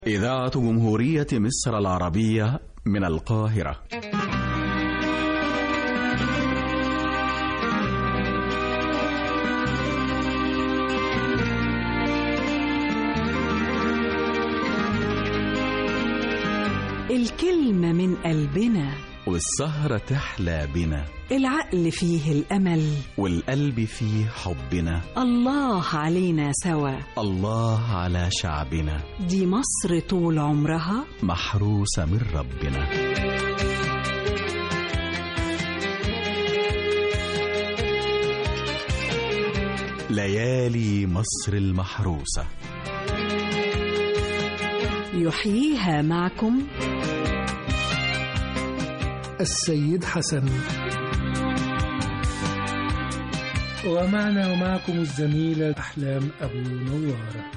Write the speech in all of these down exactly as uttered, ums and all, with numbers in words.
إذاعة جمهورية مصر العربية من القاهرة. الكلمة من قلبنا والسهرة تحلى بنا، العقل فيه الأمل والقلب فيه حبنا. الله علينا سوا، الله على شعبنا، دي مصر طول عمرها محروسة من ربنا. ليالي مصر المحروسة يحييها معكم السيد حسن، ومعنا ومعكم الزميلة أحلام أبو نوارة.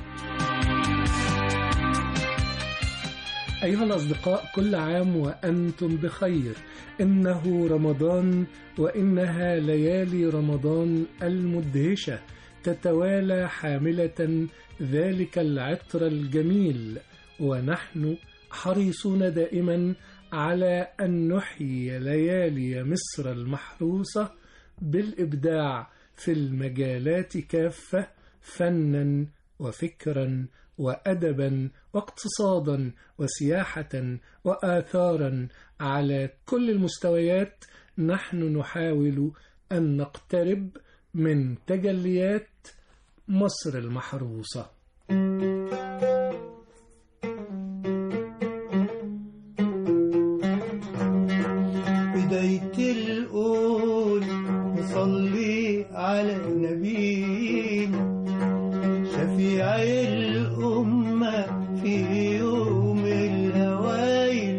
أيها الأصدقاء، كل عام وأنتم بخير. إنه رمضان، وإنها ليالي رمضان المدهشة تتوالى حاملة ذلك العطر الجميل، ونحن حريصون دائما على أن نحيي ليالي مصر المحروسة بالإبداع في المجالات كافة، فنا وفكرا وأدبا واقتصادا وسياحة وآثارا. على كل المستويات نحن نحاول أن نقترب من تجليات مصر المحروسة. بداية القول نصلي على نبينا شفيع الأمة في يوم الهوائل،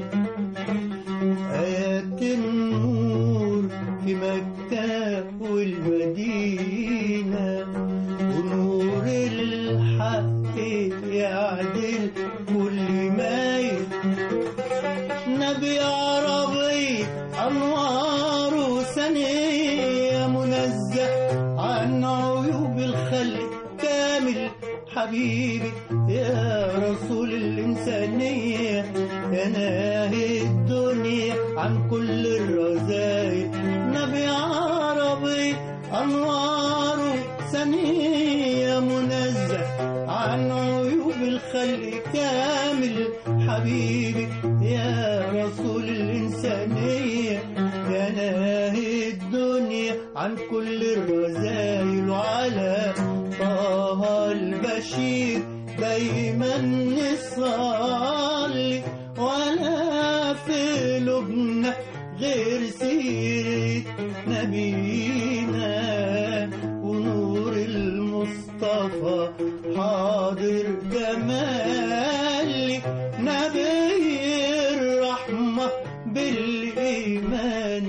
آيات النور في مكة والمدينة، ونور الحق يعدل كل مايل. نبي عربي أنوار سنية منزه عن عيوب الخلق كامل، حبيبي يا رسول الإنسانية، يا ناهي الدنيا عن كل الرذائل. نبي عربي أنوار سنية منزه عن عيوب الخلق كامل، حبيبي يا رسول الإنسانية، يا ناهي الدنيا عن كل الرذائل. وعلى طه البشير دايما نصلي، ولا في لبنى غير سيرة نبينا، ونور المصطفى حاضر جمالي. نبي الرحمة بالإيمان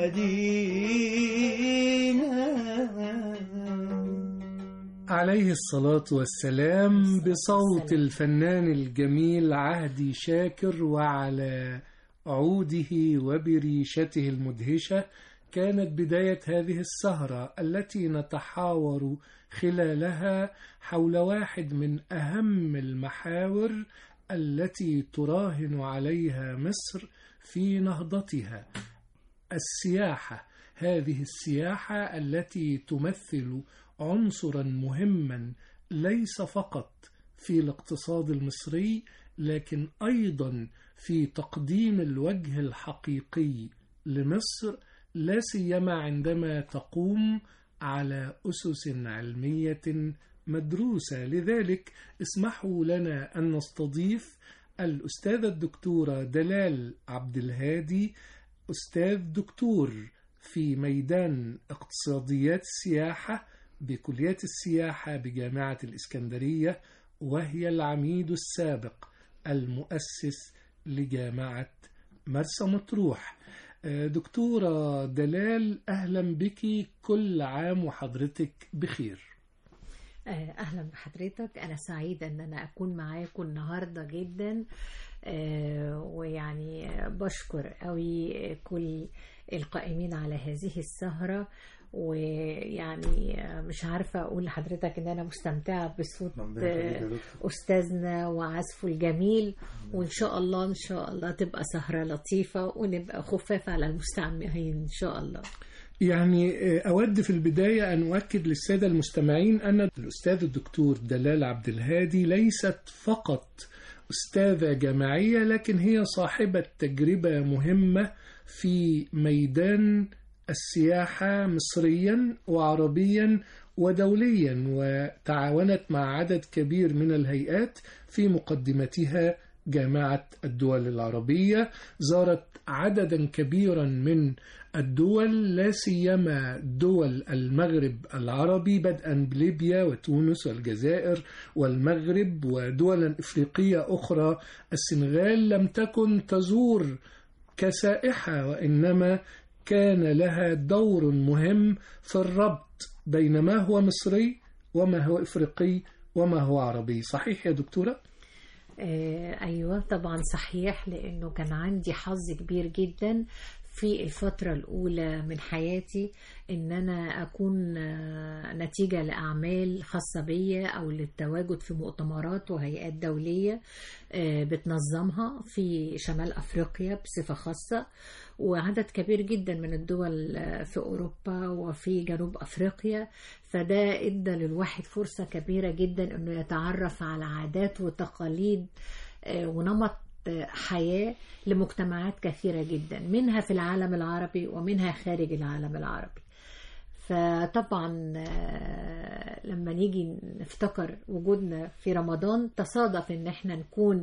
هدينا. عليه الصلاة والسلام، بصوت الفنان الجميل عهدي شاكر، وعلى عوده وبريشته المدهشة كانت بداية هذه السهرة التي نتحاور خلالها حول واحد من أهم المحاور التي تراهن عليها مصر في نهضتها، السياحة. هذه السياحة التي تمثل عنصرا مهما ليس فقط في الاقتصاد المصري، لكن أيضا في تقديم الوجه الحقيقي لمصر، لا سيما عندما تقوم على أسس علمية مدروسة. لذلك اسمحوا لنا أن نستضيف الأستاذة الدكتورة دلال عبد الهادي، أستاذ دكتور في ميدان اقتصاديات السياحة بكلية السياحة بجامعة الإسكندرية، وهي العميد السابق المؤسس لجامعة مرسى مطروح. دكتورة دلال، أهلا بك، كل عام وحضرتك بخير. أهلا بحضرتك، أنا سعيدة أن أنا أكون معاكم النهاردة جدا، ويعني بشكر قوي كل القائمين على هذه السهرة، ويعني مش عارفة أقول لحضرتك إن أنا مستمتعة بصوت أستاذنا وعزفه الجميل، وإن شاء الله إن شاء الله تبقى سهرة لطيفة ونبقى خفاف على المستمعين إن شاء الله. يعني أود في البداية أن أؤكد للسادة المستمعين أن الأستاذ الدكتور دلال عبد الهادي ليست فقط أستاذة جامعية، لكن هي صاحبة تجربة مهمة في ميدان السياحة مصريا وعربيا ودوليا، وتعاونت مع عدد كبير من الهيئات في مقدمتها جامعة الدول العربية. زارت عددا كبيرا من الدول، لا سيما دول المغرب العربي، بدءا بليبيا وتونس والجزائر والمغرب ودولا إفريقية أخرى. السنغال لم تكن تزور كسائحة، وإنما كان لها دور مهم في الربط بين ما هو مصري وما هو إفريقي وما هو عربي. صحيح يا دكتورة؟ آه أيوة طبعا صحيح، لأنه كان عندي حظ كبير جدا في الفترة الأولى من حياتي إن أنا أكون نتيجة لأعمال خاصة بي أو للتواجد في مؤتمرات وهيئات دولية بتنظمها في شمال أفريقيا بصفة خاصة، وعدد كبير جدا من الدول في أوروبا وفي جنوب أفريقيا. فده إدى للواحد فرصة كبيرة جدا أنه يتعرف على عادات وتقاليد ونمط حياة لمجتمعات كثيرة جدا، منها في العالم العربي ومنها خارج العالم العربي. فطبعا لما نيجي نفتكر وجودنا في رمضان تصادف ان احنا نكون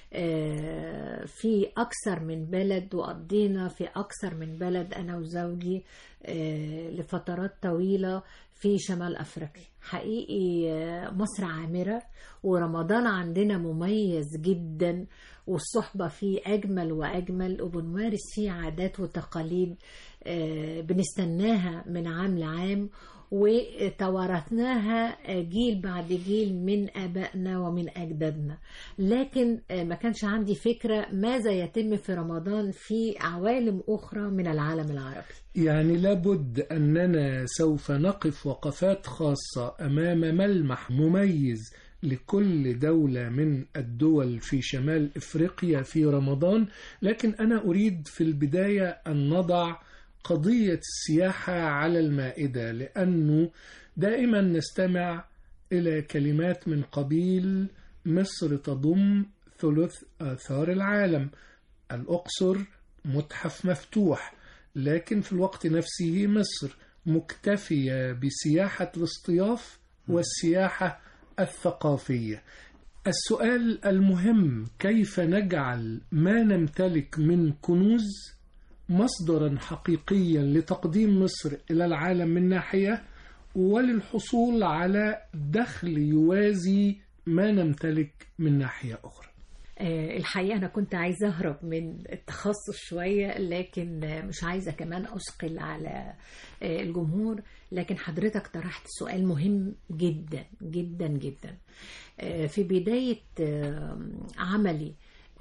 في اكثر من بلد، وقضينا في اكثر من بلد انا وزوجي لفترات طويلة في شمال أفريقيا. حقيقي مصر عامرة ورمضان عندنا مميز جدا، والصحبة فيه أجمل وأجمل، وبنمارس فيه عادات وتقاليد بنستناها من عام لعام، وتوارثناها جيل بعد جيل من آبائنا ومن أجدادنا. لكن ما كانش عندي فكرة ماذا يتم في رمضان في عوالم أخرى من العالم العربي. يعني لابد أننا سوف نقف وقفات خاصة أمام ملمح مميز لكل دولة من الدول في شمال إفريقيا في رمضان. لكن أنا أريد في البداية أن نضع قضية السياحة على المائدة، لأنه دائما نستمع إلى كلمات من قبيل مصر تضم ثلث آثار العالم، الأقصر متحف مفتوح، لكن في الوقت نفسه مصر مكتفية بسياحة الاصطياف والسياحة الثقافية. السؤال المهم: كيف نجعل ما نمتلك من كنوز مصدرا حقيقيا لتقديم مصر إلى العالم من ناحية، وللحصول على دخل يوازي ما نمتلك من ناحية أخرى؟ الحقيقة أنا كنت عايزة أهرب من التخصص شوية، لكن مش عايزة كمان أثقل على الجمهور. لكن حضرتك طرحت سؤال مهم جدا جدا جدا. في بداية عملي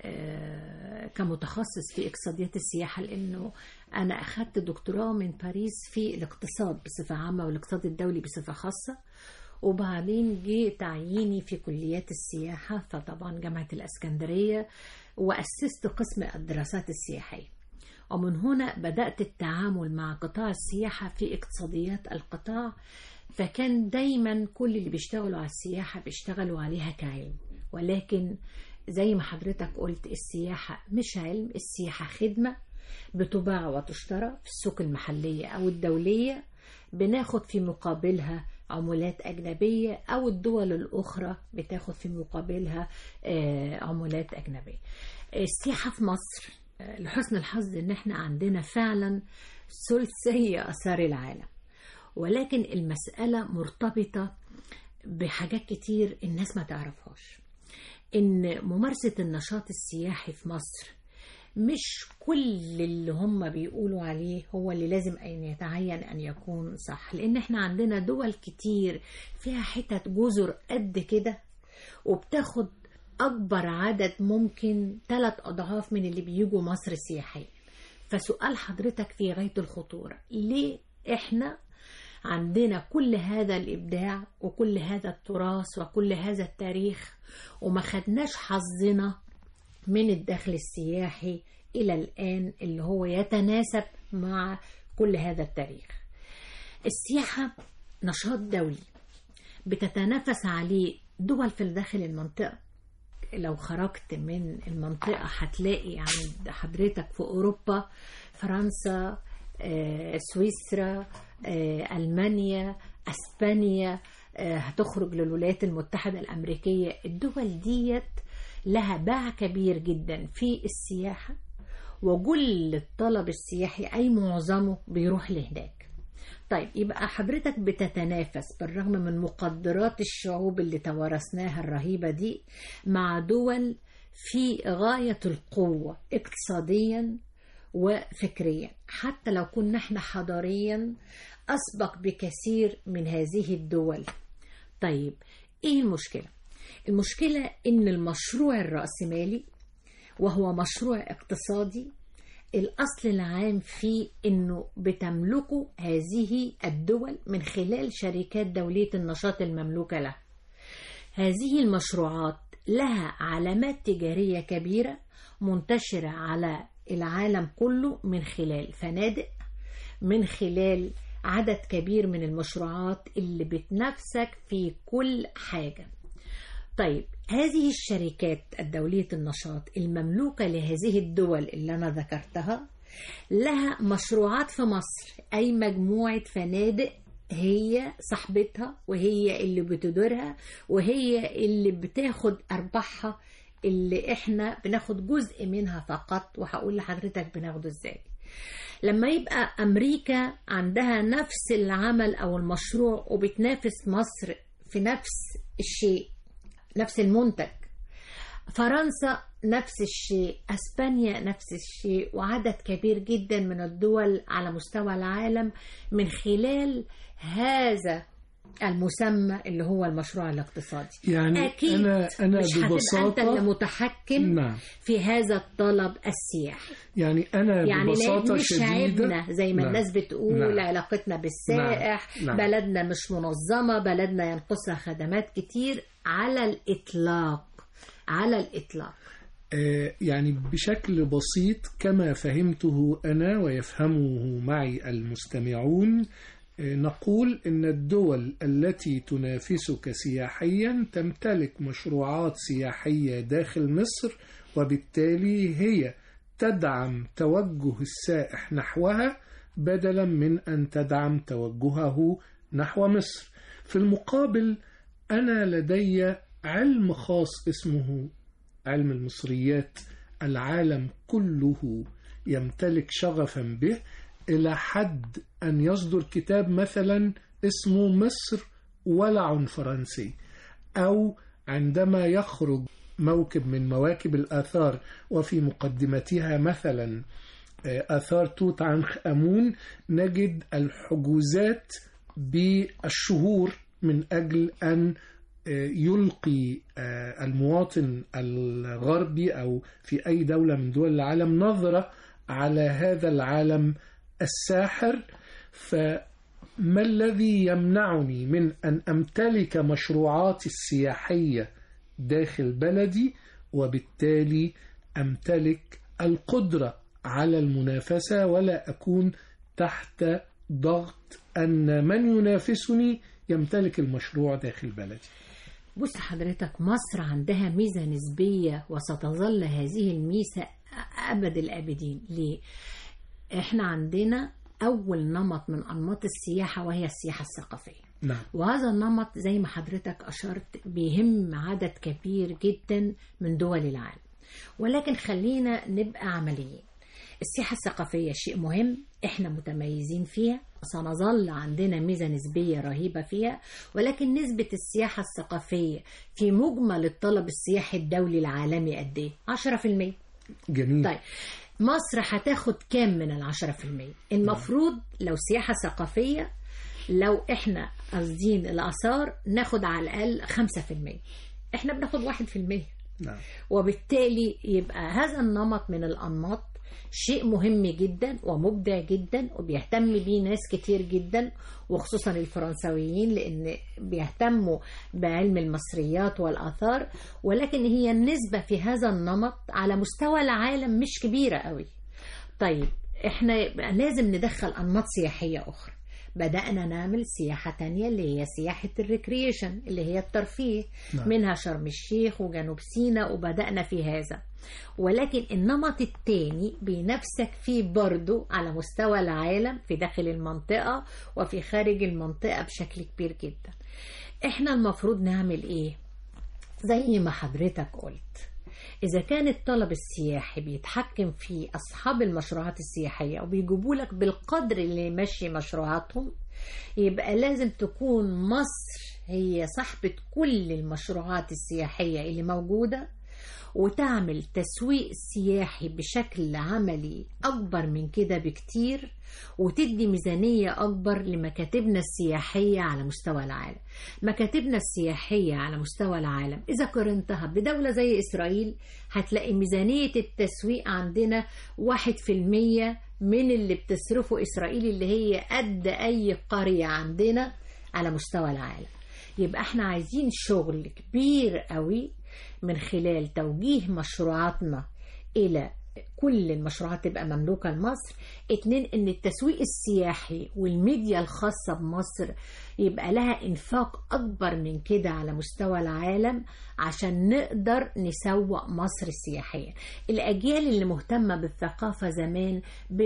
كمتخصص في اقتصاديات السياحة، لأنه أنا أخذت دكتوراه من باريس في الاقتصاد بصفة عامة والاقتصاد الدولي بصفة خاصة، وبعدين جه تعييني في كليات السياحة، فطبعا جامعة الإسكندرية، وأسست قسم الدراسات السياحية. ومن هنا بدأت التعامل مع قطاع السياحة في اقتصاديات القطاع. فكان دايما كل اللي بيشتغلوا على السياحة بيشتغلوا عليها كعلم، ولكن زي ما حضرتك قلت السياحة مش علم، السياحة خدمة بتباع وتشترى في السوق المحلية أو الدولية، بناخد في مقابلها عملات أجنبية، أو الدول الأخرى بتاخد في مقابلها عملات أجنبية. السياحة في مصر لحسن الحظ إن احنا عندنا فعلا ثلثي آثار العالم، ولكن المسألة مرتبطة بحاجات كتير الناس ما تعرفهاش. إن ممارسة النشاط السياحي في مصر مش كل اللي هم بيقولوا عليه هو اللي لازم أن يتعين أن يكون صح، لأن احنا عندنا دول كتير فيها حتت جزر قد كده وبتاخد أكبر عدد ممكن ثلاث أضعاف من اللي بيجوا مصر سياحيا. فسؤال حضرتك في غاية الخطورة: ليه احنا عندنا كل هذا الإبداع وكل هذا التراث وكل هذا التاريخ، وما خدناش حظنا من الدخل السياحي إلى الآن اللي هو يتناسب مع كل هذا التاريخ. السياحة نشاط دولي بتتنافس عليه دول في داخل المنطقة. لو خرجت من المنطقة هتلاقي عند حضرتك في أوروبا فرنسا، آه، سويسرا، آه، ألمانيا، أسبانيا، آه، هتخرج للولايات المتحدة الأمريكية. الدول ديت لها باع كبير جدا في السياحة، وكل الطلب السياحي أي معظمه بيروح لهناك. طيب يبقى حضرتك بتتنافس بالرغم من مقدرات الشعوب اللي توارثناها الرهيبة دي مع دول في غاية القوة اقتصاديا وفكريا، حتى لو كنا احنا حضاريا أسبق بكثير من هذه الدول. طيب ايه المشكلة؟ المشكلة ان المشروع الرأسمالي وهو مشروع اقتصادي الأصل العام فيه أنه بتملكه هذه الدول من خلال شركات دولية النشاط المملوكة له. هذه المشروعات لها علامات تجارية كبيرة منتشرة على العالم كله من خلال فنادق، من خلال عدد كبير من المشروعات اللي بتنافسك في كل حاجة. طيب هذه الشركات الدولية النشاط المملوكة لهذه الدول اللي أنا ذكرتها لها مشروعات في مصر، أي مجموعة فنادق هي صاحبتها وهي اللي بتديرها وهي اللي بتاخد أرباحها، اللي إحنا بناخد جزء منها فقط. وهقول لحضرتك بناخده إزاي. لما يبقى أمريكا عندها نفس العمل أو المشروع وبتنافس مصر في نفس الشيء، نفس المنتج، فرنسا نفس الشيء، أسبانيا نفس الشيء، وعدد كبير جدا من الدول على مستوى العالم من خلال هذا المسمى اللي هو المشروع الاقتصادي. يعني أكيد أنا أنا مش ببساطة أنت اللي متحكم نعم. في هذا الطلب السياحي. يعني أنا يعني ببساطة مش شديدة عيبنا زي ما نعم. الناس بتقول نعم. علاقتنا بالسائح، نعم. بلدنا مش منظمة، بلدنا ينقصها خدمات كتير. على الإطلاق، على الإطلاق. آه يعني بشكل بسيط كما فهمته أنا ويفهمه معي المستمعون، آه نقول إن الدول التي تنافسك سياحيا تمتلك مشروعات سياحية داخل مصر، وبالتالي هي تدعم توجه السائح نحوها بدلا من أن تدعم توجهه نحو مصر. في المقابل أنا لدي علم خاص اسمه علم المصريات، العالم كله يمتلك شغفا به إلى حد أن يصدر كتاب مثلا اسمه مصر ولع فرنسي، أو عندما يخرج موكب من مواكب الآثار وفي مقدمتها مثلا آثار توت عنخ آمون، نجد الحجوزات بالشهور من أجل أن يلقي المواطن الغربي أو في أي دولة من دول العالم نظرة على هذا العالم الساحر. فما الذي يمنعني من أن أمتلك مشروعاتي السياحية داخل بلدي، وبالتالي أمتلك القدرة على المنافسة ولا أكون تحت ضغط أن من ينافسني يمتلك المشروع داخل بلدي؟ بص حضرتك، مصر عندها ميزة نسبية وستظل هذه الميزة أبد الآبدين. ليه؟ إحنا عندنا أول نمط من أنماط السياحة وهي السياحة الثقافية. نعم. وهذا النمط زي ما حضرتك أشرت بيهم عدد كبير جدا من دول العالم، ولكن خلينا نبقى عمليين. السياحة الثقافية شيء مهم، احنا متميزين فيها، سنظل عندنا ميزة نسبية رهيبة فيها، ولكن نسبة السياحة الثقافية في مجمل الطلب السياحي الدولي العالمي قد ايه؟ عشرة في المية. جميل. طيب مصر هتاخد كام من العشرة في المية؟ المفروض لو سياحة ثقافية، لو احنا قاصدين الآثار ناخد على الأقل خمسة في المية، احنا بناخد واحد في المية. نعم. وبالتالي يبقى هذا النمط من الأنماط شيء مهم جدا ومبدع جدا وبيهتم بيه ناس كتير جدا، وخصوصا الفرنسويين لأن بيهتموا بعلم المصريات والآثار، ولكن هي النسبة في هذا النمط على مستوى العالم مش كبيرة قوي. طيب احنا لازم ندخل أنماط سياحية أخرى. بدأنا نعمل سياحة تانية اللي هي سياحة الريكريشن اللي هي الترفيه، نعم. منها شرم الشيخ وجنوب سيناء، وبدأنا في هذا. ولكن النمط التاني بنفسك فيه برضو على مستوى العالم في داخل المنطقة وفي خارج المنطقة بشكل كبير جدا. احنا المفروض نعمل ايه؟ زي ما حضرتك قلت، إذا كان الطلب السياحي بيتحكم في أصحاب المشروعات السياحية وبيجيبوا لك بالقدر اللي يمشي مشروعاتهم، يبقى لازم تكون مصر هي صاحبة كل المشروعات السياحية اللي موجودة، وتعمل تسويق سياحي بشكل عملي أكبر من كده بكتير، وتدي ميزانية أكبر لمكاتبنا السياحية على مستوى العالم. مكاتبنا السياحية على مستوى العالم إذا قارنتها بدولة زي إسرائيل هتلاقي ميزانية التسويق عندنا واحد في المية من اللي بتصرفه إسرائيل، اللي هي قد أي قرية عندنا على مستوى العالم. يبقى احنا عايزين شغل كبير قوي من خلال توجيه مشروعاتنا إلى كل المشروعات تبقى مملوكة لمصر. اتنين، ان التسويق السياحي والميديا الخاصة بمصر يبقى لها انفاق اكبر من كده على مستوى العالم عشان نقدر نسوق مصر السياحية. الاجيال اللي مهتمة بالثقافة زمان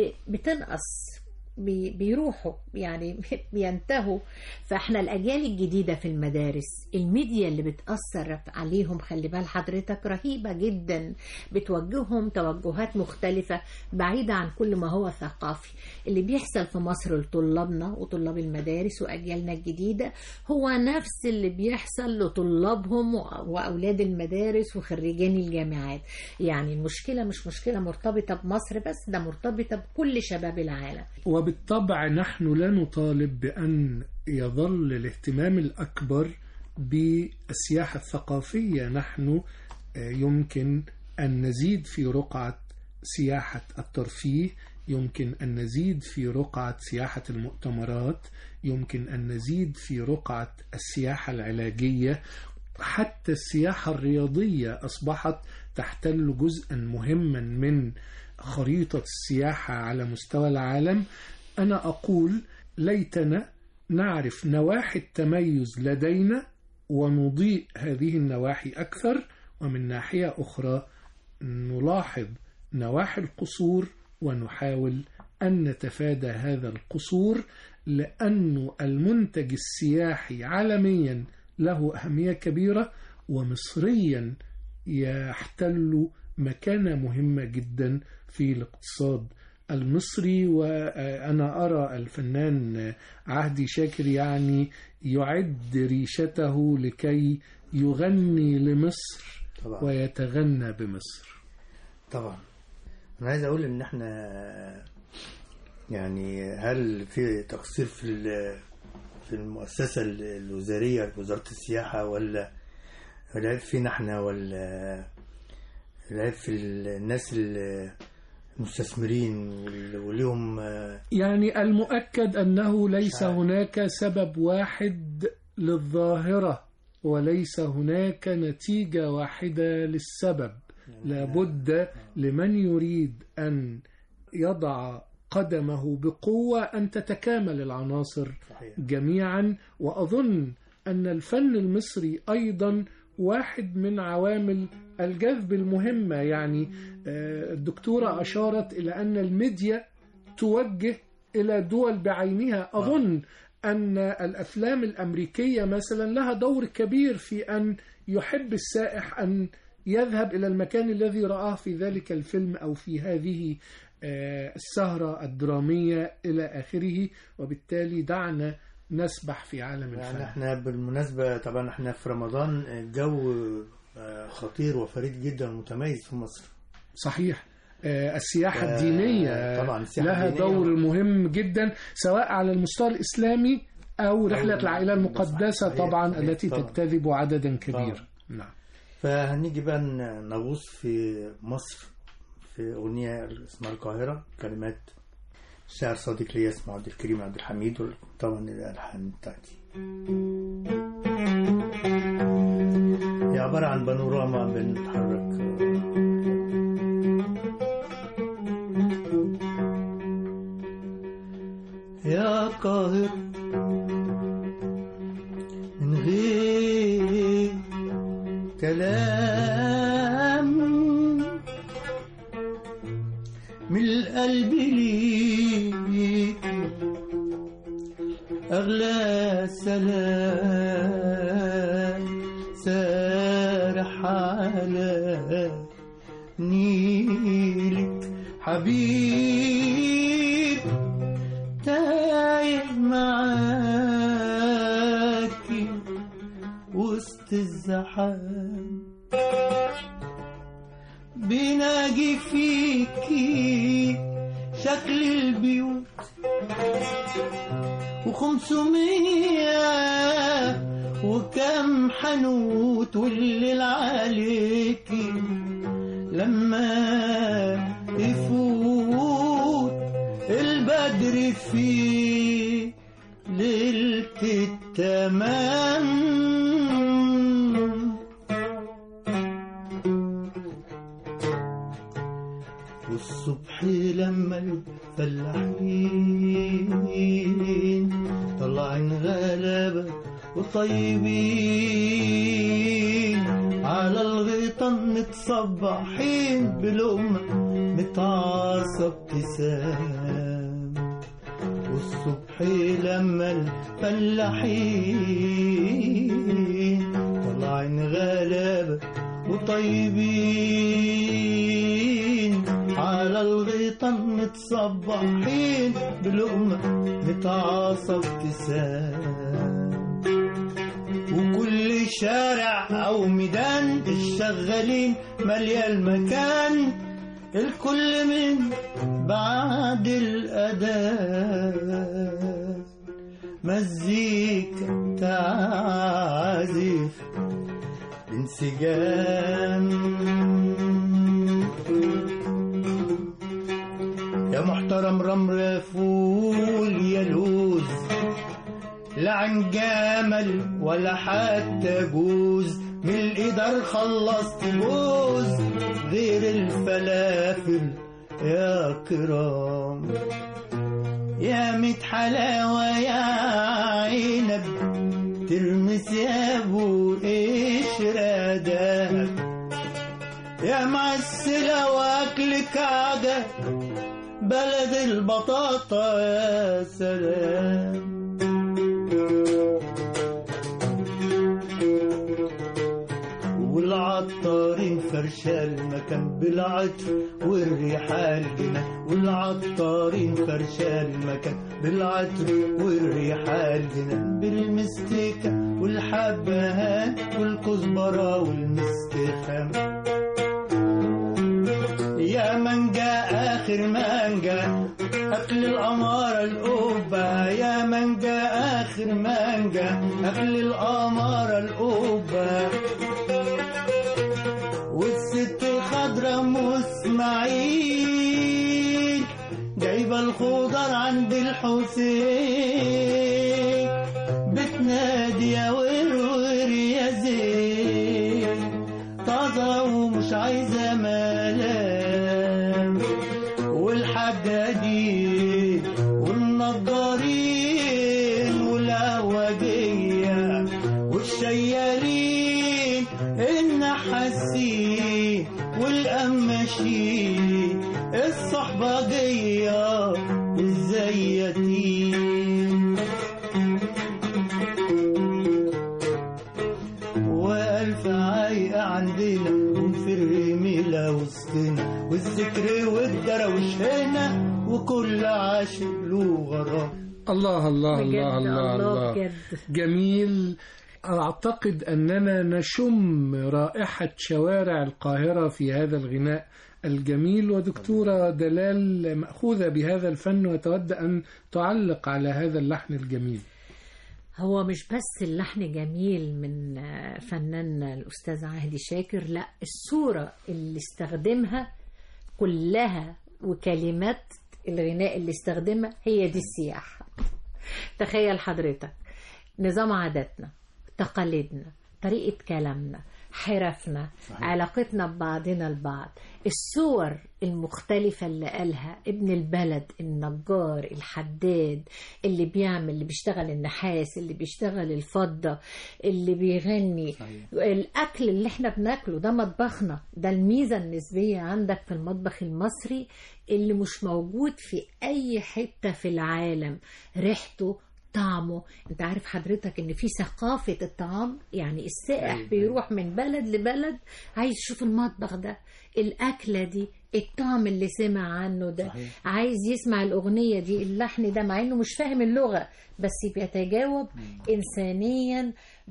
بتنقص، بيروحوا يعني بينتهوا. فاحنا الاجيال الجديده في المدارس الميديا اللي بتاثر عليهم خلي بال حضرتك رهيبه جدا، بتوجههم توجهات مختلفه بعيده عن كل ما هو ثقافي. اللي بيحصل في مصر لطلابنا وطلاب المدارس واجيالنا الجديده هو نفس اللي بيحصل لطلابهم واولاد المدارس وخريجين الجامعات. يعني المشكله مش مشكله مرتبطه بمصر بس، ده مرتبطه بكل شباب العالم. وبالطبع نحن لا نطالب بأن يظل الاهتمام الأكبر بالسياحة الثقافية. نحن يمكن أن نزيد في رقعة سياحة الترفيه، يمكن أن نزيد في رقعة سياحة المؤتمرات، يمكن أن نزيد في رقعة السياحة العلاجية. حتى السياحة الرياضية أصبحت تحتل جزءا مهما من خريطة السياحة على مستوى العالم. أنا أقول ليتنا نعرف نواحي التميز لدينا ونضيء هذه النواحي أكثر، ومن ناحية أخرى نلاحظ نواحي القصور ونحاول أن نتفادى هذا القصور، لأن المنتج السياحي عالميا له أهمية كبيرة، ومصريا يحتل مكانة مهمة جدا في الاقتصاد المصري. وأنا أرى الفنان عهدي شاكر يعني يعد ريشته لكي يغني لمصر طبعا، ويتغنى بمصر. طبعا أنا عايز أقول إن إحنا يعني هل في تقصير في في المؤسسة الوزارية وزارة السياحة، ولا العيب فينا إحنا، ولا العيب في الناس المستثمرين وليهم؟ يعني المؤكد أنه ليس هناك سبب واحد للظاهرة، وليس هناك نتيجة واحدة للسبب. لابد لمن يريد أن يضع قدمه بقوة أن تتكامل العناصر جميعا. وأظن أن الفن المصري أيضا واحد من عوامل الجذب المهمة. يعني الدكتورة أشارت إلى أن الميديا توجه إلى دول بعينها. أظن أن الأفلام الأمريكية مثلا لها دور كبير في أن يحب السائح أن يذهب إلى المكان الذي رآه في ذلك الفيلم أو في هذه السهرة الدرامية إلى آخره. وبالتالي دعنا نسبح في عالم الفن. يعني احنا بالمناسبة طبعا احنا في رمضان الجو خطير وفريد جدا ومتميز في مصر. صحيح. السياحة الدينية طبعا السياحة لها الدينية دور مهم جدا، سواء على المستوى الإسلامي أو رحلة العائلة المقدسة طبعا صحيح. التي صحيح. تجتذب عددا كبير. نعم. فهنيجي بقى نغوص في مصر في أغنية اسمها القاهرة، كلمات شاعر صديق لي اسمه عبد الكريم عبد الحميد، وطبعا الألحان بتاعتي. هي عبارة عن بانوراما بنتحرك. يا قاهرة من غير كلام، من القلب ليك أغلى سلام، سارح على نيلك حبيب تايه معاكي وسط الزحام، بيناجي فيكي شكل البيوت وخمسمية وكم حنوت، والليل عليكي لما يفوت البدر في ليلة التمام، والصبح لما الفلاحين طلعين غلابة وطيبين على الغيطان متصبحين بلقمة متعاصة ابتسام، والصبح لما الفلاحين طلعين غلابة وطيبين على الغيطان متصبحين بلقمة متعاصة ابتسام، وكل شارع أو ميدان الشغالين مالية المكان، الكل من بعد الأذان مزيكا تعزف انسجام. يا محترم رمر فول يا لوز، لا عن جمل ولا حتى جوز، من الإدار خلصت جوز غير الفلافل يا كرام. يا ميت حلاوة يا عنب ترمس يا ابو قشرة دهب، يا معسلة واكلك عجب بلد البطاطا يا سلام. والعطارين فرشة المكان بالعطر والريحة الجنان، والعطارين فرشة المكان بالعطر والريحة الجنان، بالمستكة والحبهان والكزبرة والمستخام. يا منجا آخر منجا أكل الأمارة القبة، يا منجا آخر منجا أكل الأمارة القبة، والست الخضرا مسمعين جايبة الخضر عند الحسين، بتنادي يا ورور يا زين طازة ومش عايزة ملام، والحدادين والنجارين والعواجية والشيالين النحاسين والقماشين الصحبجية الزياتين، وألف عايقة عندنا ونفر ميلا وسطنا، والذكر والدروش هنا وكل عاشق له غرام. الله الله الله الله, الله بجد. جميل. أعتقد أننا نشم رائحة شوارع القاهرة في هذا الغناء الجميل. ودكتورة دلال مأخوذة بهذا الفن وتود أن تعلق على هذا اللحن الجميل. هو مش بس اللحن جميل من فنان الأستاذ عهدي شاكر، لا الصورة اللي استخدمها كلها وكلمات الغناء اللي استخدمها هي دي السياحة. تخيل حضرتك نظام عاداتنا، تقاليدنا، طريقة كلامنا، حرفنا، صحيح. علاقتنا ببعضنا البعض، الصور المختلفة اللي قالها ابن البلد، النجار، الحداد، اللي بيعمل، اللي بيشتغل النحاس، اللي بيشتغل الفضة، اللي بيغني، صحيح. الأكل اللي احنا بناكله ده مطبخنا، ده الميزة النسبية عندك في المطبخ المصري اللي مش موجود في أي حتة في العالم. ريحته، طعمه، انت عارف حضرتك ان في ثقافة الطعام، يعني السائح بيروح من بلد لبلد عايز يشوف المطبخ ده، الأكلة دي، الطعم اللي سمع عنه ده، صحيح. عايز يسمع الأغنية دي، اللحن ده، مع انه مش فاهم اللغة بس بيتجاوب مم. إنسانيا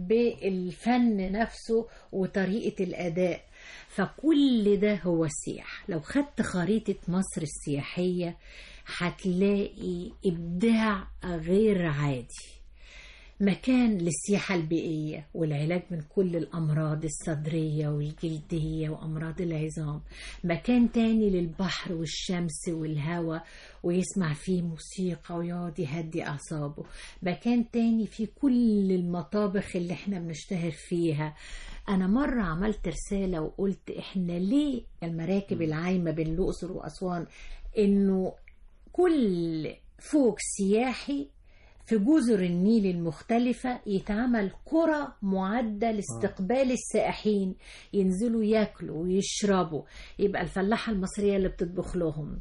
بالفن نفسه وطريقة الأداء. فكل ده هو السياحة. لو خدت خريطة مصر السياحية هتلاقي إبداع غير عادي. مكان للسياحة البيئية والعلاج من كل الأمراض الصدرية والجلدية وأمراض العظام. مكان تاني للبحر والشمس والهواء ويسمع فيه موسيقى ويقعد يهدي أعصابه. مكان تاني فيه كل المطابخ اللي احنا بنشتهر فيها. أنا مرة عملت رسالة وقلت إحنا ليه المراكب العايمة بين الأقصر وأسوان إنه كل فوق سياحي في جزر النيل المختلفة يتعمل قرى معدة لاستقبال السائحين، ينزلوا ياكلوا ويشربوا، يبقى الفلاحة المصرية اللي بتطبخ لهم،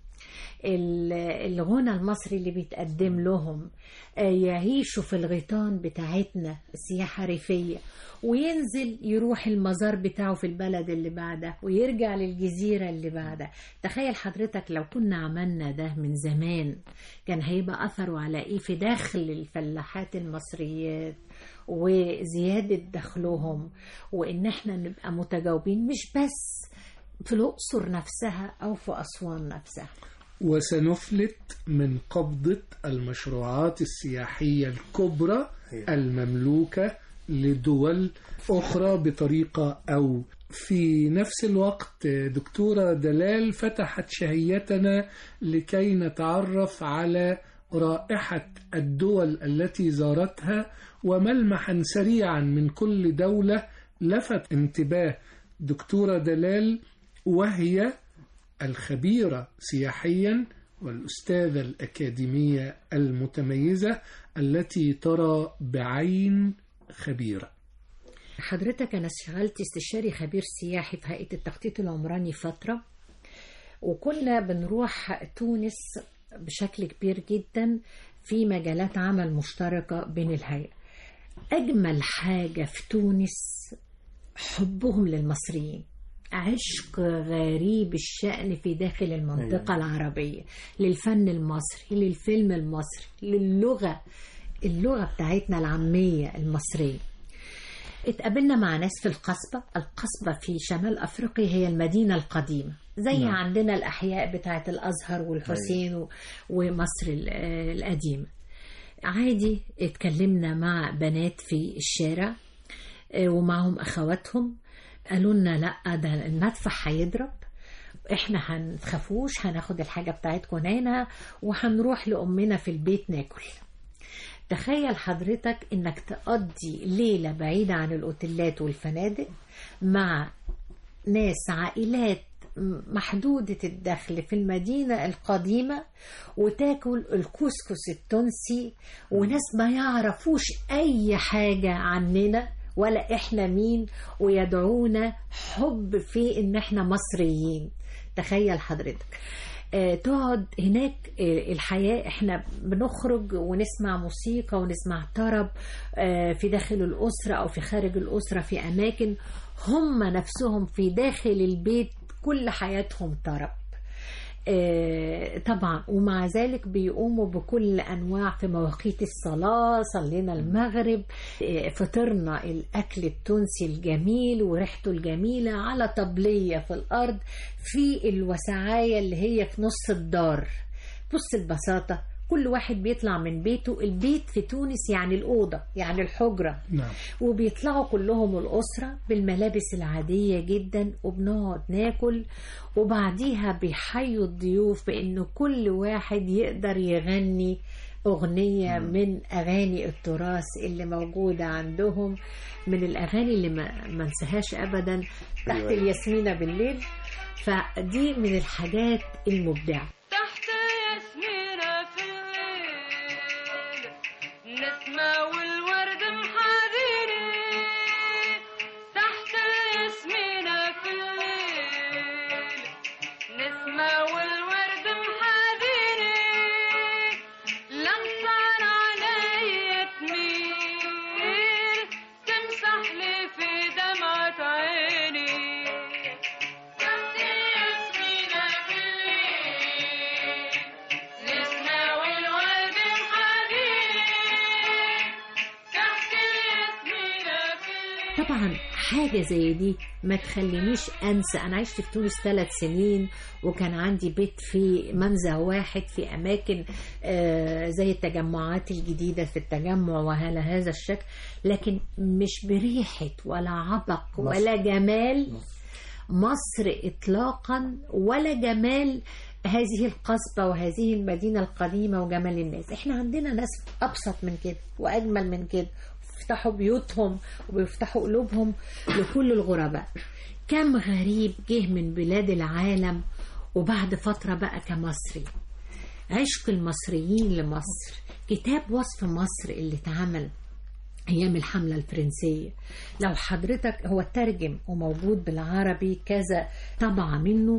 الغنى المصري اللي بيتقدم لهم، يعيشوا في الغيطان بتاعتنا، سياحة ريفية، وينزل يروح المزار بتاعه في البلد اللي بعده ويرجع للجزيرة اللي بعده. تخيل حضرتك لو كنا عملنا ده من زمان كان هيبقى أثره على إيه في داخل الفلاحات المصريات وزيادة دخلهم، وإن احنا نبقى متجاوبين مش بس في الأقصر نفسها أو في أسوان نفسها. وسنفلت من قبضة المشروعات السياحية الكبرى المملوكة لدول أخرى بطريقة أو في نفس الوقت. دكتورة دلال فتحت شهيتنا لكي نتعرف على رائحة الدول التي زارتها، وملمحا سريعا من كل دولة لفت انتباه دكتورة دلال، وهي الخبيرة سياحيا والأستاذة الأكاديمية المتميزة التي ترى بعين خبيرة. حضرتك أنا اشتغلت استشاري خبير سياحي في هيئة التخطيط العمراني فترة، وكنا بنروح تونس بشكل كبير جدا في مجالات عمل مشتركة بين الهيئة. أجمل حاجة في تونس حبهم للمصريين، عشق غريب الشأن في داخل المنطقة العربية للفن المصري، للفيلم المصري، للغة اللغة بتاعتنا العامية المصرية. اتقابلنا مع ناس في القصبة. القصبة في شمال أفريقيا هي المدينة القديمة زي نعم. عندنا الأحياء بتاعت الأزهر والحسين و... ومصر القديمة. عادي اتكلمنا مع بنات في الشارع ومعهم أخواتهم، قالوا لنا لا ده المدفع هيضرب، احنا هنخافوش، هناخد الحاجة بتاعتكم هنا وهنروح لأمنا في البيت ناكل. تخيل حضرتك انك تقضي ليلة بعيدة عن الأوتيلات والفنادق مع ناس عائلات محدودة الدخل في المدينة القديمة وتاكل الكسكس التونسي، وناس ما يعرفوش أي حاجة عننا ولا إحنا مين، ويدعونا حب في إن إحنا مصريين. تخيل حضرتك آه، تقعد هناك آه، الحياة، إحنا بنخرج ونسمع موسيقى ونسمع طرب آه، في داخل الأسرة أو في خارج الأسرة في أماكن، هم نفسهم في داخل البيت كل حياتهم طرب آه، طبعا. ومع ذلك بيقوموا بكل أنواع في مواقيت الصلاة، صلينا المغرب آه، فطرنا الأكل التونسي الجميل وريحته الجميلة على طبلية في الأرض في الوسعاية اللي هي في نص الدار. بص البساطة كل واحد بيطلع من بيته. البيت في تونس يعني الأوضة، يعني الحجرة. نعم. وبيطلعوا كلهم الأسرة بالملابس العادية جدا، وبنقعد ناكل، وبعديها بيحيوا الضيوف بأنه كل واحد يقدر يغني أغنية من أغاني التراث اللي موجودة عندهم، من الأغاني اللي ما منساهاش أبدا تحت الياسمينة بالليل. فدي من الحاجات المبدعة. تحت ياسمينة في الليل نسمة والورد محاذيني، تحت ياسمينة في الليل نسمة والورد محاذيني، لمسان علي تميل تمسح لي في دمعة عيني. طبعا حاجة زي دي ما تخلينيش أنسى. أنا عشت في تونس ثلاث سنين، وكان عندي بيت في منزه واحد في أماكن آه زي التجمعات الجديدة في التجمع وعلى هذا الشكل، لكن مش بريحة ولا عبق ولا جمال مصر إطلاقا، ولا جمال هذه القصبة وهذه المدينة القديمة وجمال الناس. احنا عندنا ناس أبسط من كده وأجمل من كده، بيفتحوا بيوتهم وبيفتحوا قلوبهم لكل الغرباء. كم غريب جه من بلاد العالم وبعد فترة بقى كمصري. عشق المصريين لمصر، كتاب وصف مصر اللي اتعمل أيام الحملة الفرنسية، لو حضرتك هو ترجم وموجود بالعربي كذا طبعة منه،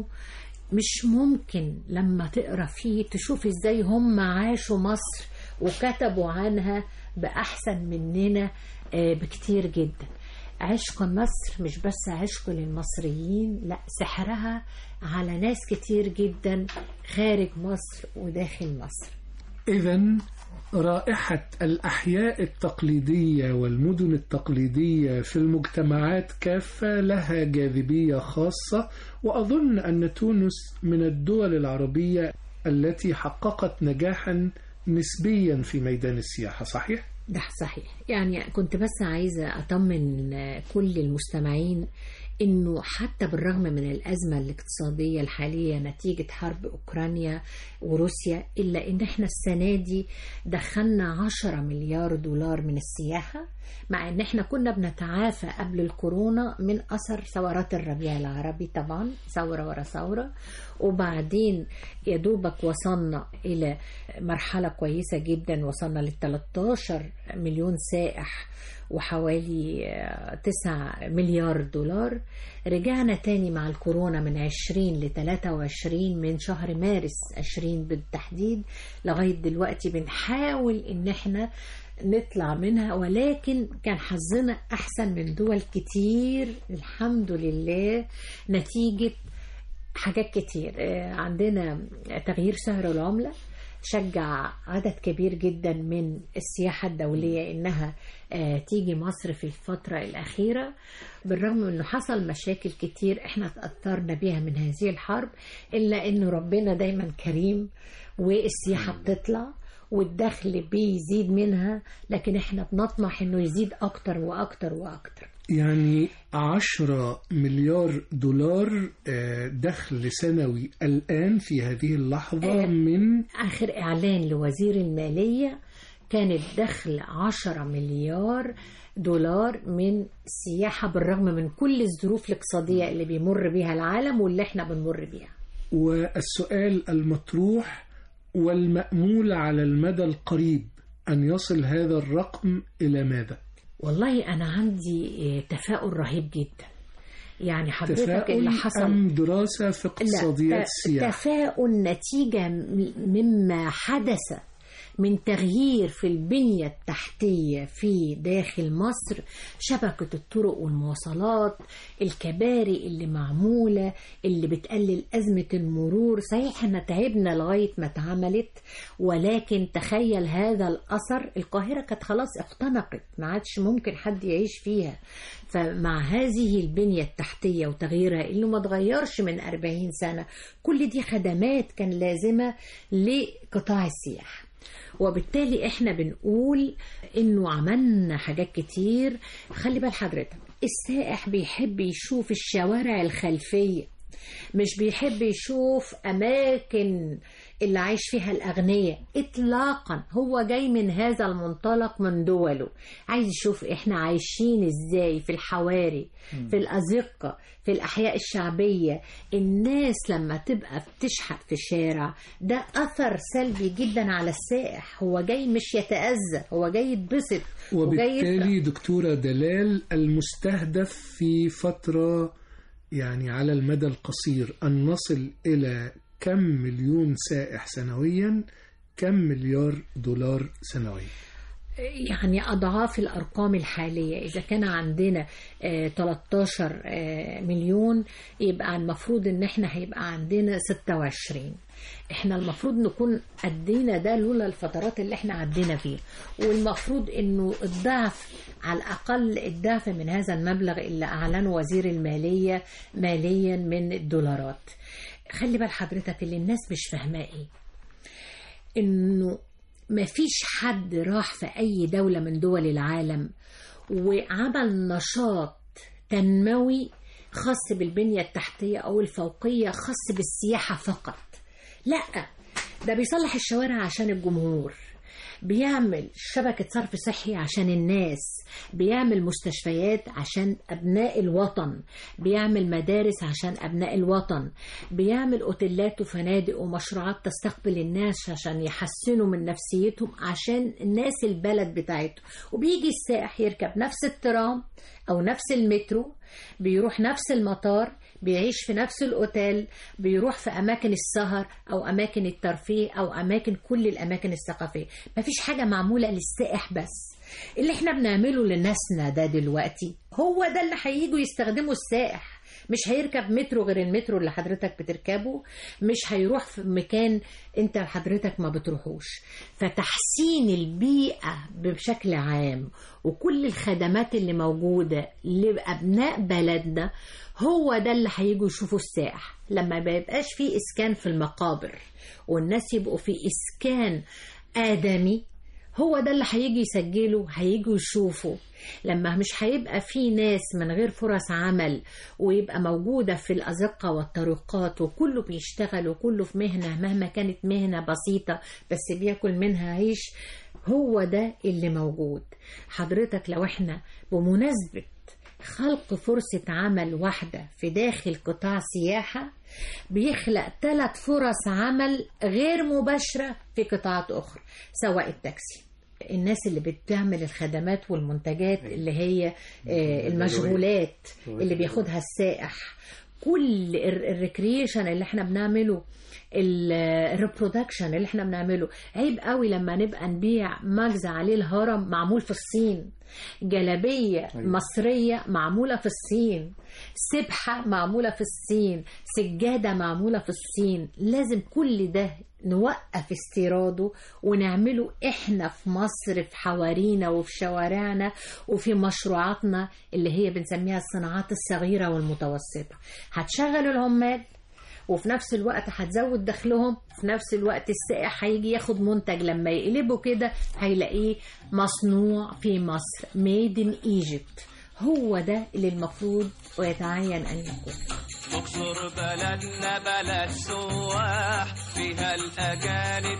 مش ممكن لما تقرأ فيه تشوف ازاي هم عاشوا مصر وكتبوا عنها بأحسن مننا بكتير جدا. عشق مصر مش بس عشق للمصريين، لا، سحرها على ناس كتير جدا خارج مصر وداخل مصر. إذن رائحة الأحياء التقليدية والمدن التقليدية في المجتمعات كافة لها جاذبية خاصة، وأظن أن تونس من الدول العربية التي حققت نجاحا نسبيا في ميدان السياحة، صحيح؟ ده صحيح. يعني كنت بس عايزة أطمن كل المستمعين إنه حتى بالرغم من الأزمة الاقتصادية الحالية نتيجة حرب أوكرانيا وروسيا، إلا إن إحنا السنة دي دخلنا عشرة مليار دولار من السياحة، مع إن إحنا كنا بنتعافى قبل الكورونا من أثر ثورات الربيع العربي، طبعا ثورة ورا ثورة، وبعدين يدوبك وصلنا إلى مرحلة كويسة جدا، وصلنا ل ثلاثة عشر مليون سائح وحوالي تسعة مليار دولار. رجعنا تاني مع الكورونا من عشرين ل ثلاثة وعشرين من شهر مارس عشرين بالتحديد لغاية دلوقتي بنحاول ان احنا نطلع منها، ولكن كان حظنا احسن من دول كتير الحمد لله نتيجة حاجات كتير. عندنا تغيير سعر العملة شجع عدد كبير جدا من السياحة الدولية إنها تيجي مصر في الفترة الأخيرة، بالرغم من أنه حصل مشاكل كتير إحنا تأثرنا بها من هذه الحرب، إلا أنه ربنا دايما كريم والسياحة بتطلع والدخل بيزيد منها، لكن إحنا بنطمح أنه يزيد أكتر وأكتر وأكتر. يعني عشرة مليار دولار دخل سنوي الآن في هذه اللحظة من آخر إعلان لوزير المالية كان الدخل عشرة مليار دولار من السياحة، بالرغم من كل الظروف الاقتصادية اللي بيمر بيها العالم واللي احنا بنمر بيها. والسؤال المطروح والمأمول على المدى القريب أن يصل هذا الرقم إلى ماذا؟ والله أنا عندي تفاؤل رهيب جدا. يعني حضرتك اللي حصل أم دراسة في اقتصاديات السياحة؟ تفاؤل نتيجة مما حدث من تغيير في البنية التحتية في داخل مصر، شبكة الطرق والمواصلات، الكباري اللي معمولة اللي بتقلل أزمة المرور. صحيح احنا تعبنا لغاية ما اتعملت، ولكن تخيل هذا الأثر. القاهرة كانت خلاص اختنقت، ما عادش ممكن حد يعيش فيها. فمع هذه البنية التحتية وتغييرها اللي ما تغيرش من أربعين سنة، كل دي خدمات كان لازمة لقطاع السياحة. وبالتالي احنا بنقول انه عملنا حاجات كتير. خلي بال حضرتك، السائح بيحب يشوف الشوارع الخلفية، مش بيحب يشوف أماكن اللي عايش فيها الأغنياء إطلاقا. هو جاي من هذا المنطلق من دوله، عايز يشوف إحنا عايشين إزاي في الحواري، في الأزقة، في الأحياء الشعبية. الناس لما تبقى بتشحت في الشارع ده أثر سلبي جدا على السائح. هو جاي مش يتأذى، هو جاي يتبسط. وبالتالي دكتورة دلال، المستهدف في فترة يعني على المدى القصير أن نصل إلى كم مليون سائح سنويا، كم مليار دولار سنويا؟ يعني أضعاف الأرقام الحالية. إذا كان عندنا آه ثلاثة عشر آه مليون، يبقى المفروض إن إحنا هيبقى عندنا ستة وعشرين. إحنا المفروض نكون أدينا ده لولا الفترات اللي إحنا عدينا فيها، والمفروض إنه الضعف، على الأقل الضعف من هذا المبلغ اللي أعلنه وزير المالية ماليا من الدولارات. خلي بال حضرتك، اللي الناس مش فاهماه إيه، إنه مفيش حد راح في أي دولة من دول العالم وعمل نشاط تنموي خاص بالبنية التحتية أو الفوقية خاص بالسياحة فقط. لا، ده بيصلح الشوارع عشان الجمهور، بيعمل شبكة صرف صحي عشان الناس، بيعمل مستشفيات عشان أبناء الوطن، بيعمل مدارس عشان أبناء الوطن، بيعمل أوتيلات وفنادق ومشروعات تستقبل الناس عشان يحسنوا من نفسيتهم عشان الناس البلد بتاعته. وبيجي السائح يركب نفس الترام أو نفس المترو، بيروح نفس المطار، بيعيش في نفس الأوتيل، بيروح في أماكن السهر أو أماكن الترفيه أو أماكن كل الأماكن الثقافية. مفيش حاجة معمولة للسائح بس. اللي احنا بنعمله لناسنا ده دلوقتي هو ده اللي هييجوا يستخدموا السائح. مش هيركب مترو غير المترو اللي حضرتك بتركبه، مش هيروح في مكان انت حضرتك ما بتروحوش. فتحسين البيئة بشكل عام وكل الخدمات اللي موجودة لأبناء بلدنا هو ده اللي هيجوا يشوفوا السائح. لما ما يبقاش فيه إسكان في المقابر والناس يبقوا في إسكان آدمي، هو ده اللي هيجي يسجله، هيجوا يشوفوا. لما مش هيبقى في ناس من غير فرص عمل ويبقى موجودة في الأزقة والطرقات وكله بيشتغل وكله في مهنة مهما كانت مهنة بسيطة بس بياكل منها عيش، هو ده اللي موجود. حضرتك لو احنا بمناسبة خلق فرصة عمل واحدة في داخل قطاع سياحة بيخلق ثلاث فرص عمل غير مباشرة في قطاعات أخرى، سواء التاكسي، الناس اللي بتعمل الخدمات والمنتجات اللي هي المشغولات اللي بياخدها السائح، كل الريكريشن اللي احنا بنعمله، الريبرودكشن اللي احنا بنعمله. عيب قوي لما نبقى نبيع مجزة عليه الهرم معمول في الصين، جلابية مصرية معمولة في الصين، سبحة معمولة في الصين، سجادة معمولة في الصين. لازم كل ده نوقف استيراده ونعمله احنا في مصر، في حوارينا وفي شوارعنا وفي مشروعاتنا اللي هي بنسميها الصناعات الصغيرة والمتوسطة. هتشغل العمال وفي نفس الوقت هتزود دخلهم، في نفس الوقت السائح هيجي ياخد منتج لما يقلبه كده هيلاقيه مصنوع في مصر، ميد ان ايجيبت. هو ده اللي المفروض ويتعين أن يكون. مصر بلدنا بلد سواح، فيها الأجانب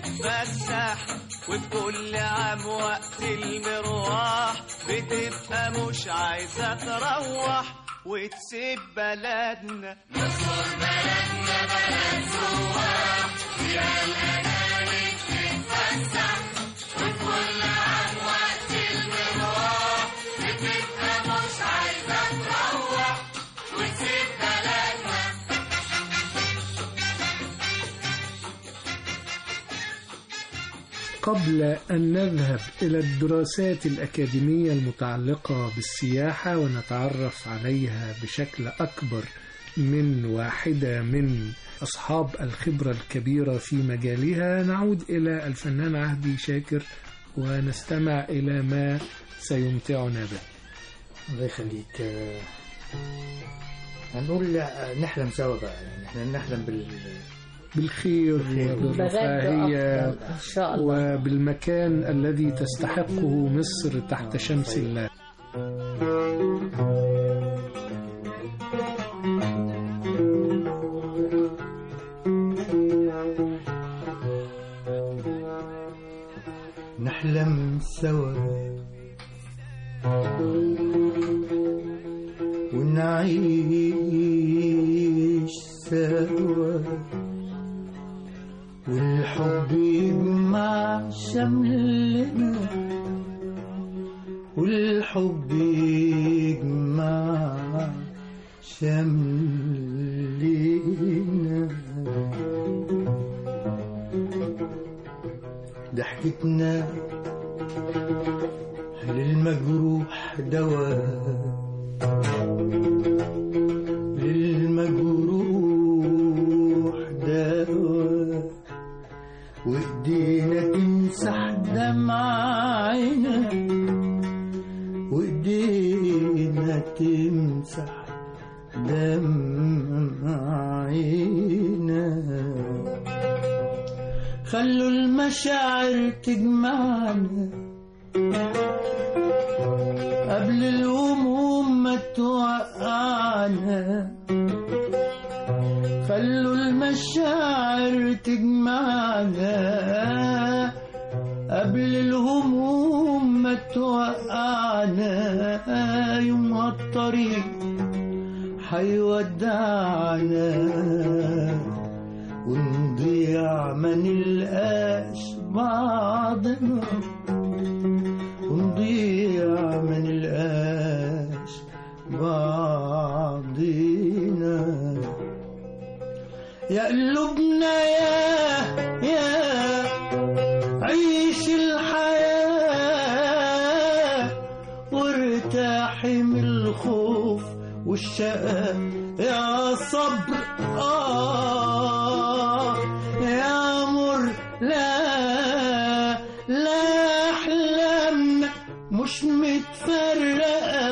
تتفسح، وفي كل عام وقت المروح بتبقى مش عايزة تروح وتسيب بلدنا. مصر بلدنا بلد سواح، فيها الأجانب تتفسح، وفي كل عام وقت المروح بتبقى مش عايزة تروح وتسيب بلدنا. قبل أن نذهب إلى الدراسات الأكاديمية المتعلقة بالسياحة ونتعرف عليها بشكل أكبر من واحدة من أصحاب الخبرة الكبيرة في مجالها، نعود إلى الفنان عهدي شاكر ونستمع إلى ما سيمتعنا به. الله يخليك. هنقول نحلم سوا بقى، يعني احنا نحلم بال بالخير وبالرفاهية إن شاء الله، وبالمكان الذي تستحقه مصر تحت شمس الله. نحلم سوا ونعيش سوا، والحب يجمع شملنا، والحب يجمع شملنا. ضحكتنا للمجروح دواء، للمجروح دواء، وايدينا تمسح دمعنا، وايدينا تمسح دمعنا. خلوا المشاعر تجمعنا قبل الهموم ما توقعنا، خلوا المشاعر تجمعنا قبل الهموم ما توقعنا. يوم الطريق حيودعنا ونضيع ما نلقاش بعضنا، ونضيع ما نلقاش بعضنا. يا قلوبنا يا يا عيش الحياة وارتاحي من الخوف والشقاء. يا صبر آه يا مر لا لا أحلامنا مش متفرقة،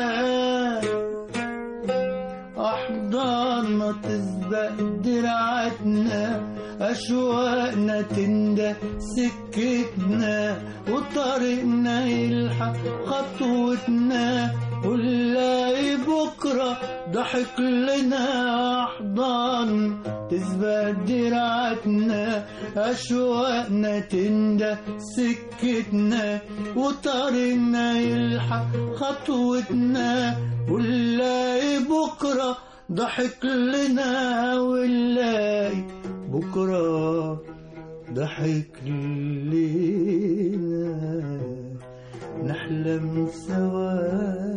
أحضاننا تسبق دراعتنا، أشواقنا تندى سكتنا، وطريقنا يلحق خطوتنا، ونلاقي بكرة ضحك لنا. أحضان تسبق دراعتنا، أشواقنا تندى سكتنا، وطريقنا يلحق خطوتنا، ونلاقي بكرة ضحك لنا، ونلاقي بكرة ضحك لنا. نحلم سوا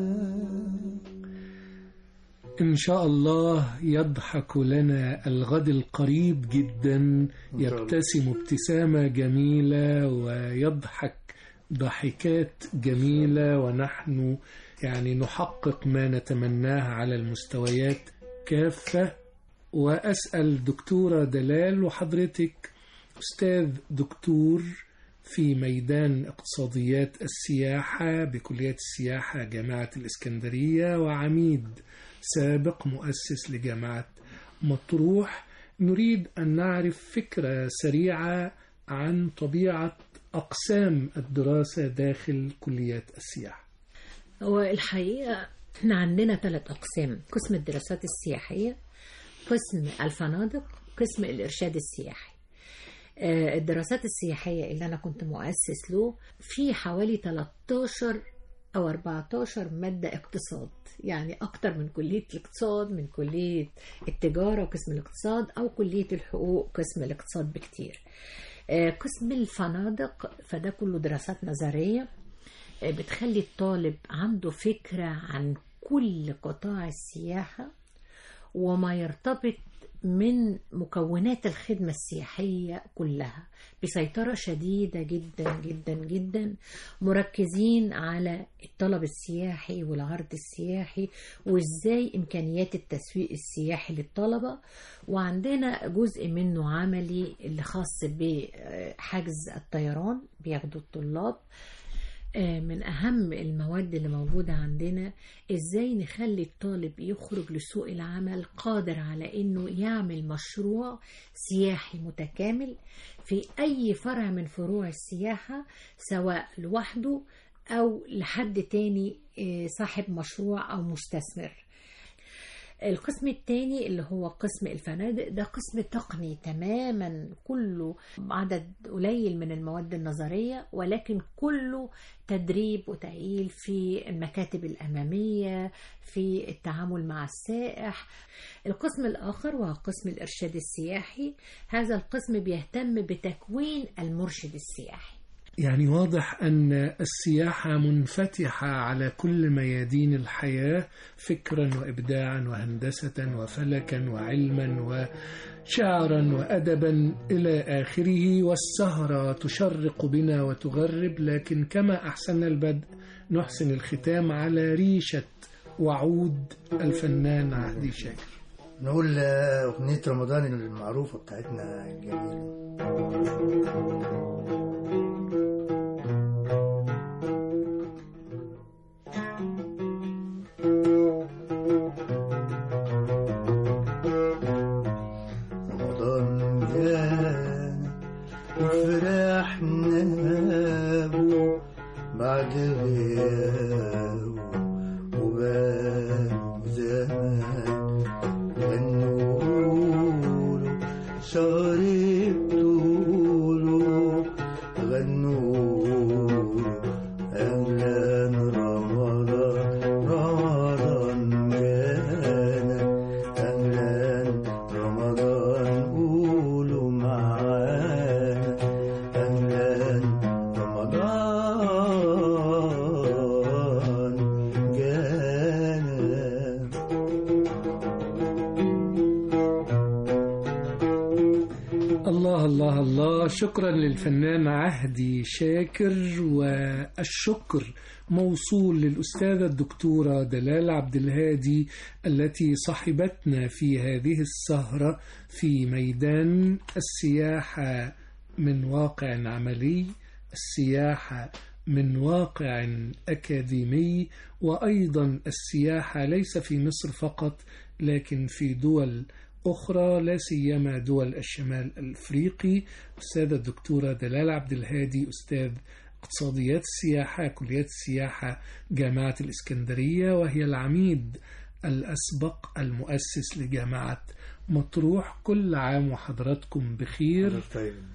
إن شاء الله يضحك لنا الغد القريب جدا، يبتسم ابتسامة جميلة ويضحك ضحكات جميلة، ونحن يعني نحقق ما نتمناه على المستويات كافة. وأسأل دكتورة دلال، وحضرتك أستاذ دكتور في ميدان اقتصاديات السياحة بكلية السياحة جامعة الإسكندرية، وعميد سابق مؤسس لجامعة مطروح، نريد أن نعرف فكرة سريعة عن طبيعة أقسام الدراسة داخل كليات السياحة. والحقيقة احنا عندنا ثلاث أقسام: قسم الدراسات السياحية، قسم الفنادق، قسم الإرشاد السياحي. الدراسات السياحية اللي أنا كنت مؤسس له في حوالي ثلاثة عشر أو أربعة عشر مادة اقتصاد، يعني أكتر من كلية الاقتصاد، من كلية التجارة وقسم الاقتصاد، أو كلية الحقوق قسم الاقتصاد بكتير. قسم الفنادق فده كله دراسات نظرية بتخلي الطالب عنده فكرة عن كل قطاع السياحة وما يرتبط من مكونات الخدمة السياحية كلها، بسيطرة شديدة جدا جدا جدا، مركزين على الطلب السياحي والعرض السياحي وإزاي إمكانيات التسويق السياحي للطلبة. وعندنا جزء منه عملي اللي خاص بحجز الطيران بياخدوا الطلاب. من أهم المواد اللي موجودة عندنا إزاي نخلي الطالب يخرج لسوق العمل قادر على إنه يعمل مشروع سياحي متكامل في أي فرع من فروع السياحة، سواء لوحده أو لحد تاني صاحب مشروع أو مستثمر. القسم الثاني اللي هو قسم الفنادق، ده قسم تقني تماما، كله عدد قليل من المواد النظرية ولكن كله تدريب وتأهيل في المكاتب الأمامية، في التعامل مع السائح. القسم الآخر وهو قسم الإرشاد السياحي، هذا القسم بيهتم بتكوين المرشد السياحي. يعني واضح أن السياحة منفتحة على كل ميادين الحياة، فكرا وإبداعا وهندسة وفلكا وعلما وشعرا وأدبا إلى آخره. والسهرة تشرق بنا وتغرب، لكن كما أحسن البدء نحسن الختام على ريشة وعود الفنان عهدي شاكر. نقول أغنية رمضان المعروفة بتاعتنا الجميلة. بعد غيابه وباب زمان غنوله شهر بطوله غنوله أهلا رمضان رمضان جانا أهلا رمضان قولوا معانا أهلا رمضان الله الله الله. شكرا للفنان عهدي شاكر، والشكر موصول للأستاذة الدكتورة دلال عبد الهادي التي صحبتنا في هذه السهرة في ميدان السياحة من واقع عملي، السياحة من واقع أكاديمي، وأيضا السياحة ليس في مصر فقط لكن في دول أخرى، لا سيما دول الشمال الأفريقي. أستاذة الدكتورة دلال عبد الهادي، أستاذ اقتصاديات السياحة كلية السياحة جامعة الإسكندرية، وهي العميد الأسبق المؤسس لجامعة مطروح. كل عام وحضراتكم بخير.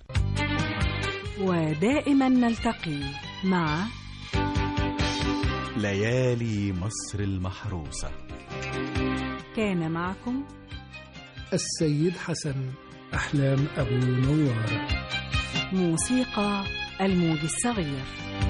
ودائما نلتقي مع ليالي مصر المحروسة. كان معكم السيد حسن أحلام أبو نوار. موسيقى الموج الصغير.